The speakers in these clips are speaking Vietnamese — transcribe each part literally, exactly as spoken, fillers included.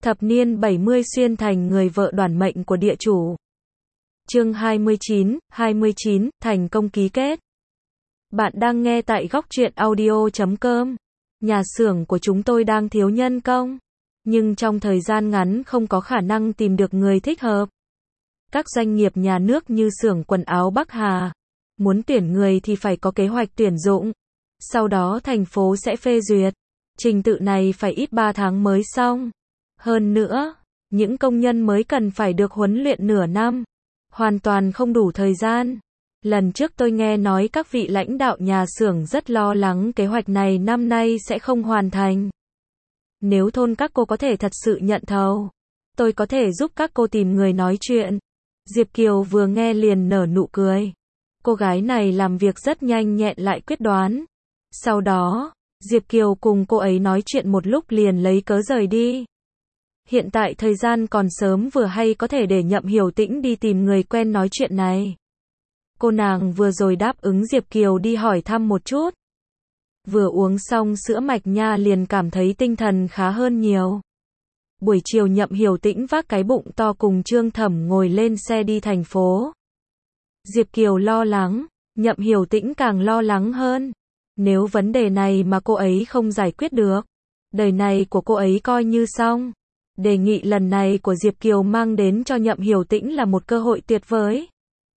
Thập niên bảy mươi xuyên thành người vợ đoản mệnh của địa chủ. Chương hai mươi chín, hai mươi chín, thành công ký kết. Bạn đang nghe tại góc truyện audio chấm com. Nhà xưởng của chúng tôi đang thiếu nhân công, nhưng trong thời gian ngắn không có khả năng tìm được người thích hợp. Các doanh nghiệp nhà nước như xưởng quần áo Bắc Hà, muốn tuyển người thì phải có kế hoạch tuyển dụng. Sau đó thành phố sẽ phê duyệt. Trình tự này phải ít ba tháng mới xong. Hơn nữa, những công nhân mới cần phải được huấn luyện nửa năm. Hoàn toàn không đủ thời gian. Lần trước tôi nghe nói các vị lãnh đạo nhà xưởng rất lo lắng kế hoạch này năm nay sẽ không hoàn thành. Nếu thôn các cô có thể thật sự nhận thầu, tôi có thể giúp các cô tìm người nói chuyện. Diệp Kiều vừa nghe liền nở nụ cười. Cô gái này làm việc rất nhanh nhẹn lại quyết đoán. Sau đó, Diệp Kiều cùng cô ấy nói chuyện một lúc liền lấy cớ rời đi. Hiện tại thời gian còn sớm vừa hay có thể để Nhậm Hiểu Tĩnh đi tìm người quen nói chuyện này. Cô nàng vừa rồi đáp ứng Diệp Kiều đi hỏi thăm một chút. Vừa uống xong sữa mạch nha liền cảm thấy tinh thần khá hơn nhiều. Buổi chiều Nhậm Hiểu Tĩnh vác cái bụng to cùng Trương Thẩm ngồi lên xe đi thành phố. Diệp Kiều lo lắng, Nhậm Hiểu Tĩnh càng lo lắng hơn. Nếu vấn đề này mà cô ấy không giải quyết được, đời này của cô ấy coi như xong. Đề nghị lần này của Diệp Kiều mang đến cho Nhậm Hiểu Tĩnh là một cơ hội tuyệt vời.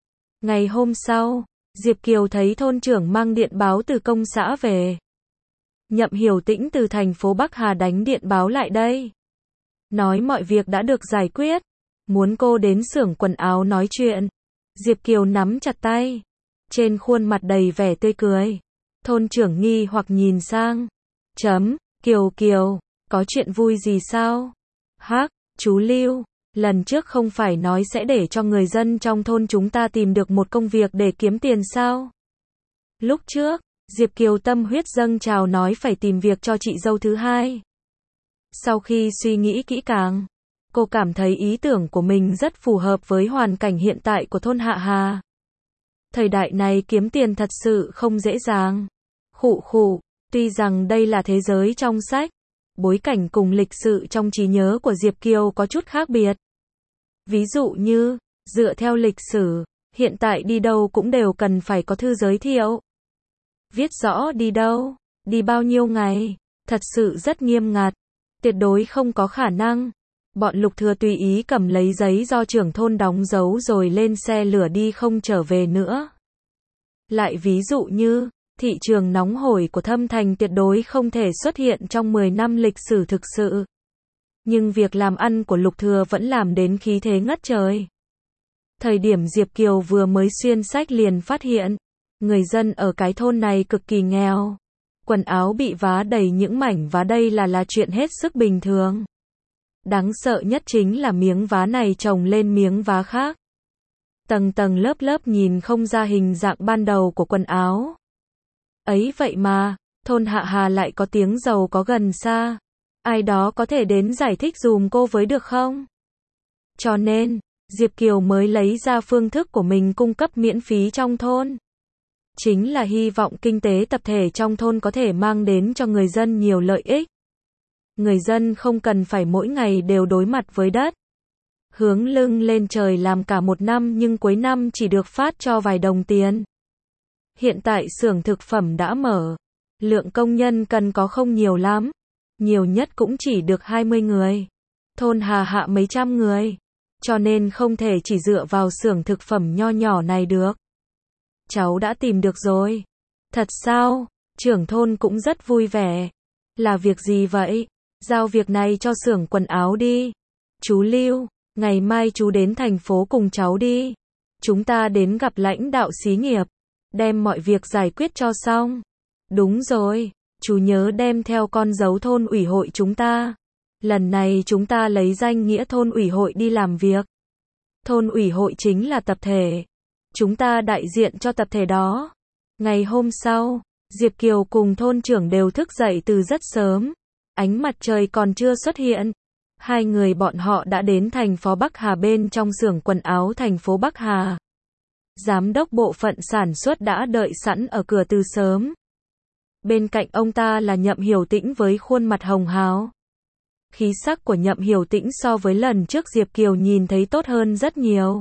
Ngày hôm sau, Diệp Kiều thấy thôn trưởng mang điện báo từ công xã về. Nhậm Hiểu Tĩnh từ thành phố Bắc Hà đánh điện báo lại đây. Nói mọi việc đã được giải quyết. Muốn cô đến xưởng quần áo nói chuyện. Diệp Kiều nắm chặt tay. Trên khuôn mặt đầy vẻ tươi cười. Thôn trưởng nghi hoặc nhìn sang. Chấm, Kiều Kiều, có chuyện vui gì sao? Hắc, chú Lưu, lần trước không phải nói sẽ để cho người dân trong thôn chúng ta tìm được một công việc để kiếm tiền sao? Lúc trước, Diệp Kiều tâm huyết dâng trào nói phải tìm việc cho chị dâu thứ hai. Sau khi suy nghĩ kỹ càng, cô cảm thấy ý tưởng của mình rất phù hợp với hoàn cảnh hiện tại của thôn Hạ Hà. Thời đại này kiếm tiền thật sự không dễ dàng. Khụ khụ, tuy rằng đây là thế giới trong sách, bối cảnh cùng lịch sử trong trí nhớ của Diệp Kiều có chút khác biệt. Ví dụ như, dựa theo lịch sử, hiện tại đi đâu cũng đều cần phải có thư giới thiệu. Viết rõ đi đâu, đi bao nhiêu ngày, thật sự rất nghiêm ngặt, tuyệt đối không có khả năng. Bọn Lục Thừa tùy ý cầm lấy giấy do trưởng thôn đóng dấu rồi lên xe lửa đi không trở về nữa. Lại ví dụ như, thị trường nóng hổi của Thâm Thành tuyệt đối không thể xuất hiện trong mười năm lịch sử thực sự. Nhưng việc làm ăn của Lục Thừa vẫn làm đến khí thế ngất trời. Thời điểm Diệp Kiều vừa mới xuyên sách liền phát hiện, người dân ở cái thôn này cực kỳ nghèo. Quần áo bị vá đầy những mảnh vá đây là là chuyện hết sức bình thường. Đáng sợ nhất chính là miếng vá này chồng lên miếng vá khác. Tầng tầng lớp lớp nhìn không ra hình dạng ban đầu của quần áo. Ấy vậy mà, thôn Hạ Hà lại có tiếng giàu có gần xa. Ai đó có thể đến giải thích dùm cô với được không? Cho nên, Diệp Kiều mới lấy ra phương thức của mình cung cấp miễn phí trong thôn. Chính là hy vọng kinh tế tập thể trong thôn có thể mang đến cho người dân nhiều lợi ích. Người dân không cần phải mỗi ngày đều đối mặt với đất. Hướng lưng lên trời làm cả một năm nhưng cuối năm chỉ được phát cho vài đồng tiền. Hiện tại xưởng thực phẩm đã mở. Lượng công nhân cần có không nhiều lắm. Nhiều nhất cũng chỉ được hai mươi người. Thôn Hà Hạ mấy trăm người. Cho nên không thể chỉ dựa vào xưởng thực phẩm nho nhỏ này được. Cháu đã tìm được rồi. Thật sao? Trưởng thôn cũng rất vui vẻ. Là việc gì vậy? Giao việc này cho xưởng quần áo đi. Chú Lưu, ngày mai chú đến thành phố cùng cháu đi. Chúng ta đến gặp lãnh đạo xí nghiệp. Đem mọi việc giải quyết cho xong. Đúng rồi, chú nhớ đem theo con dấu thôn ủy hội chúng ta. Lần này chúng ta lấy danh nghĩa thôn ủy hội đi làm việc. Thôn ủy hội chính là tập thể. Chúng ta đại diện cho tập thể đó. Ngày hôm sau, Diệp Kiều cùng thôn trưởng đều thức dậy từ rất sớm. Ánh mặt trời còn chưa xuất hiện. Hai người bọn họ đã đến thành phố Bắc Hà bên trong xưởng quần áo thành phố Bắc Hà. Giám đốc bộ phận sản xuất đã đợi sẵn ở cửa từ sớm. Bên cạnh ông ta là Nhậm Hiểu Tĩnh với khuôn mặt hồng hào. Khí sắc của Nhậm Hiểu Tĩnh so với lần trước Diệp Kiều nhìn thấy tốt hơn rất nhiều.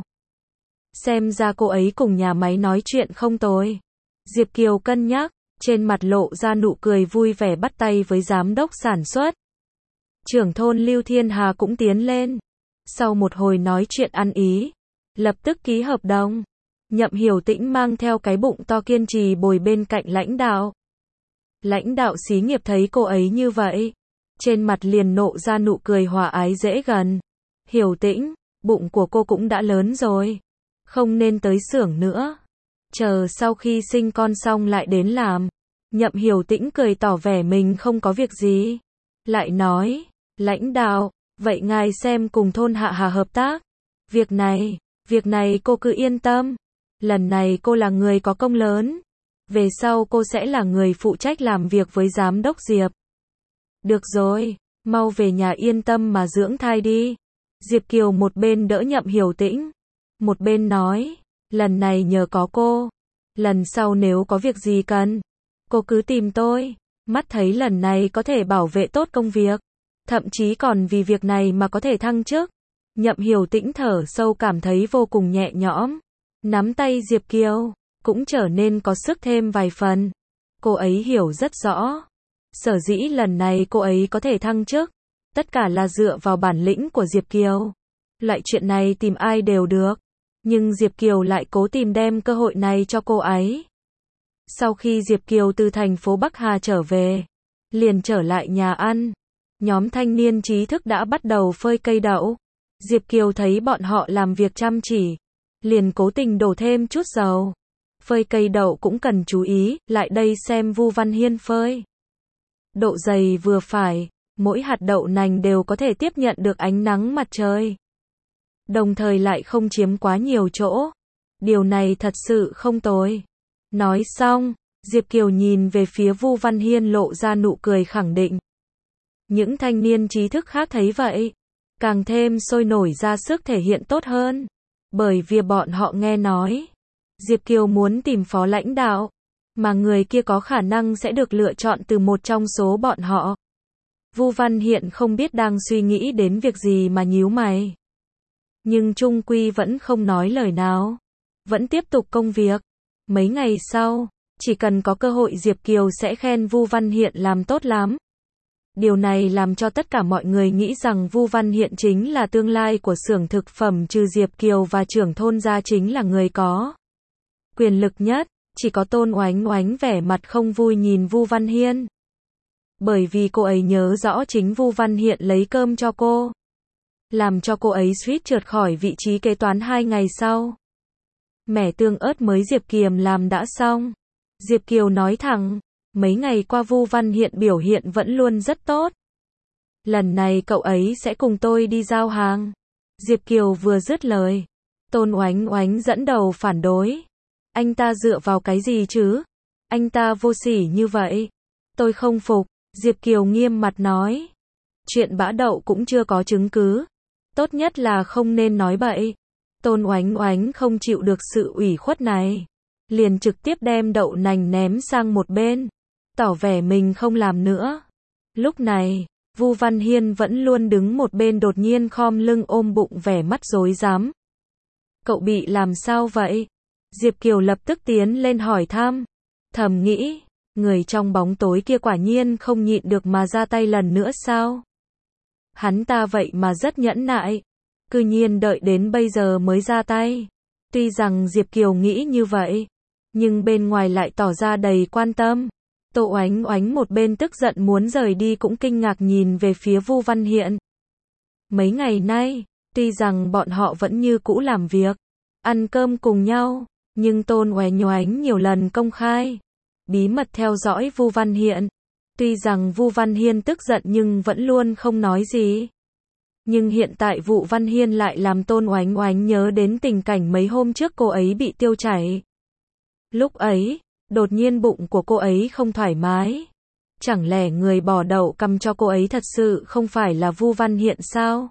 Xem ra cô ấy cùng nhà máy nói chuyện không tồi. Diệp Kiều cân nhắc, trên mặt lộ ra nụ cười vui vẻ bắt tay với giám đốc sản xuất. Trưởng thôn Lưu Thiên Hà cũng tiến lên. Sau một hồi nói chuyện ăn ý, lập tức ký hợp đồng. Nhậm Hiểu Tĩnh mang theo cái bụng to kiên trì bồi bên cạnh lãnh đạo. Lãnh đạo xí nghiệp thấy cô ấy như vậy, trên mặt liền nộ ra nụ cười hòa ái dễ gần. Hiểu Tĩnh, bụng của cô cũng đã lớn rồi, không nên tới xưởng nữa. Chờ sau khi sinh con xong lại đến làm. Nhậm Hiểu Tĩnh cười tỏ vẻ mình không có việc gì. Lại nói, lãnh đạo, vậy ngài xem cùng thôn Hạ Hà hợp tác. Việc này, việc này cô cứ yên tâm. Lần này cô là người có công lớn. Về sau cô sẽ là người phụ trách làm việc với giám đốc Diệp. Được rồi, mau về nhà yên tâm mà dưỡng thai đi. Diệp Kiều một bên đỡ Nhậm Hiểu Tĩnh, một bên nói, lần này nhờ có cô. Lần sau nếu có việc gì cần, cô cứ tìm tôi. Mắt thấy lần này có thể bảo vệ tốt công việc, thậm chí còn vì việc này mà có thể thăng chức. Nhậm Hiểu Tĩnh thở sâu cảm thấy vô cùng nhẹ nhõm. Nắm tay Diệp Kiều, cũng trở nên có sức thêm vài phần. Cô ấy hiểu rất rõ. Sở dĩ lần này cô ấy có thể thăng chức, tất cả là dựa vào bản lĩnh của Diệp Kiều. Loại chuyện này tìm ai đều được. Nhưng Diệp Kiều lại cố tìm đem cơ hội này cho cô ấy. Sau khi Diệp Kiều từ thành phố Bắc Hà trở về, liền trở lại nhà ăn. Nhóm thanh niên trí thức đã bắt đầu phơi cây đậu. Diệp Kiều thấy bọn họ làm việc chăm chỉ, liền cố tình đổ thêm chút dầu. Phơi cây đậu cũng cần chú ý, lại đây xem Vu Văn Hiên phơi. Độ dày vừa phải, mỗi hạt đậu nành đều có thể tiếp nhận được ánh nắng mặt trời. Đồng thời lại không chiếm quá nhiều chỗ. Điều này thật sự không tồi. Nói xong, Diệp Kiều nhìn về phía Vu Văn Hiên lộ ra nụ cười khẳng định. Những thanh niên trí thức khác thấy vậy, càng thêm sôi nổi ra sức thể hiện tốt hơn. Bởi vì bọn họ nghe nói, Diệp Kiều muốn tìm phó lãnh đạo, mà người kia có khả năng sẽ được lựa chọn từ một trong số bọn họ. Vu Văn Hiên không biết đang suy nghĩ đến việc gì mà nhíu mày. Nhưng chung quy vẫn không nói lời nào. Vẫn tiếp tục công việc. Mấy ngày sau, chỉ cần có cơ hội Diệp Kiều sẽ khen Vu Văn Hiên làm tốt lắm. Điều này làm cho tất cả mọi người nghĩ rằng Vu Văn Hiên chính là tương lai của xưởng thực phẩm, trừ Diệp Kiều và trưởng thôn ra chính là người có quyền lực nhất. Chỉ có Tôn Oánh Oánh vẻ mặt không vui nhìn Vu Văn Hiên. Bởi vì cô ấy nhớ rõ chính Vu Văn Hiên lấy cơm cho cô, làm cho cô ấy suýt trượt khỏi vị trí kế toán hai ngày sau. Mẻ tương ớt mới Diệp Kiều làm đã xong. Diệp Kiều nói thẳng, mấy ngày qua Vu Văn Hiên biểu hiện vẫn luôn rất tốt. Lần này cậu ấy sẽ cùng tôi đi giao hàng. Diệp Kiều vừa dứt lời, Tôn Oánh Oánh dẫn đầu phản đối. Anh ta dựa vào cái gì chứ? Anh ta vô sỉ như vậy. Tôi không phục. Diệp Kiều nghiêm mặt nói. Chuyện bã đậu cũng chưa có chứng cứ. Tốt nhất là không nên nói bậy. Tôn Oánh Oánh không chịu được sự ủy khuất này, liền trực tiếp đem đậu nành ném sang một bên, tỏ vẻ mình không làm nữa. Lúc này, Vu Văn Hiên vẫn luôn đứng một bên đột nhiên khom lưng ôm bụng vẻ mắt rối rắm. Cậu bị làm sao vậy? Diệp Kiều lập tức tiến lên hỏi thăm. Thầm nghĩ, người trong bóng tối kia quả nhiên không nhịn được mà ra tay lần nữa sao? Hắn ta vậy mà rất nhẫn nại, cư nhiên đợi đến bây giờ mới ra tay. Tuy rằng Diệp Kiều nghĩ như vậy, nhưng bên ngoài lại tỏ ra đầy quan tâm. Tô Oánh Oánh một bên tức giận muốn rời đi cũng kinh ngạc nhìn về phía Vu Văn Hiên. Mấy ngày nay, tuy rằng bọn họ vẫn như cũ làm việc, ăn cơm cùng nhau, nhưng Tôn Oánh Oánh nhiều lần công khai, bí mật theo dõi Vu Văn Hiên. Tuy rằng Vu Văn Hiên tức giận nhưng vẫn luôn không nói gì. Nhưng hiện tại Vu Văn Hiên lại làm Tôn Oánh Oánh nhớ đến tình cảnh mấy hôm trước cô ấy bị tiêu chảy. Lúc ấy, đột nhiên bụng của cô ấy không thoải mái. Chẳng lẽ người bỏ đậu cằm cho cô ấy thật sự không phải là Vu Văn Hiên sao?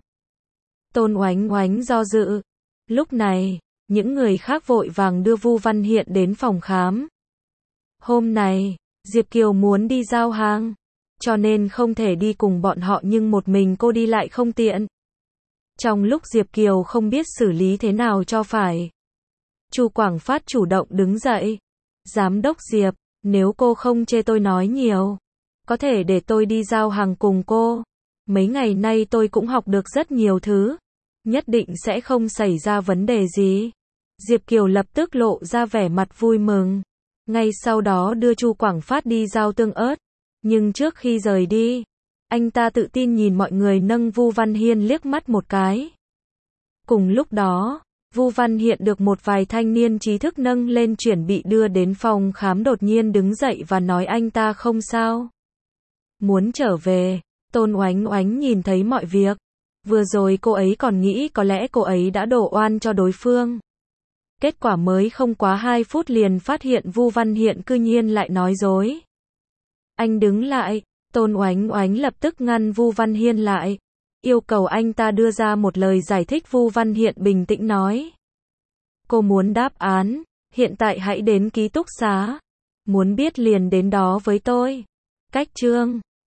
Tôn Oánh Oánh do dự. Lúc này, những người khác vội vàng đưa Vu Văn Hiên đến phòng khám. Hôm này, Diệp Kiều muốn đi giao hàng. cho nên không thể đi cùng bọn họ nhưng một mình cô đi lại không tiện. Trong lúc Diệp Kiều không biết xử lý thế nào cho phải, Chu Quảng Phát chủ động đứng dậy. Giám đốc Diệp, nếu cô không chê tôi nói nhiều, có thể để tôi đi giao hàng cùng cô. Mấy ngày nay tôi cũng học được rất nhiều thứ, nhất định sẽ không xảy ra vấn đề gì. Diệp Kiều lập tức lộ ra vẻ mặt vui mừng. Ngay sau đó đưa Chu Quảng Phát đi giao tương ớt. Nhưng trước khi rời đi, anh ta tự tin nhìn mọi người nâng Vu Văn Hiên liếc mắt một cái. Cùng lúc đó, Vu Văn Hiện được một vài thanh niên trí thức nâng lên chuẩn bị đưa đến phòng khám đột nhiên đứng dậy và nói anh ta không sao. Muốn trở về, Tôn Oánh Oánh nhìn thấy mọi việc. Vừa rồi cô ấy còn nghĩ có lẽ cô ấy đã đổ oan cho đối phương. Kết quả mới không quá hai phút liền phát hiện Vu Văn Hiện cư nhiên lại nói dối. Anh đứng lại, Tôn Oánh Oánh lập tức ngăn Vu Văn Hiên lại, yêu cầu anh ta đưa ra một lời giải thích. Vu Văn Hiện bình tĩnh nói. Cô muốn đáp án, hiện tại hãy đến ký túc xá. Muốn biết liền đến đó với tôi. Cách chương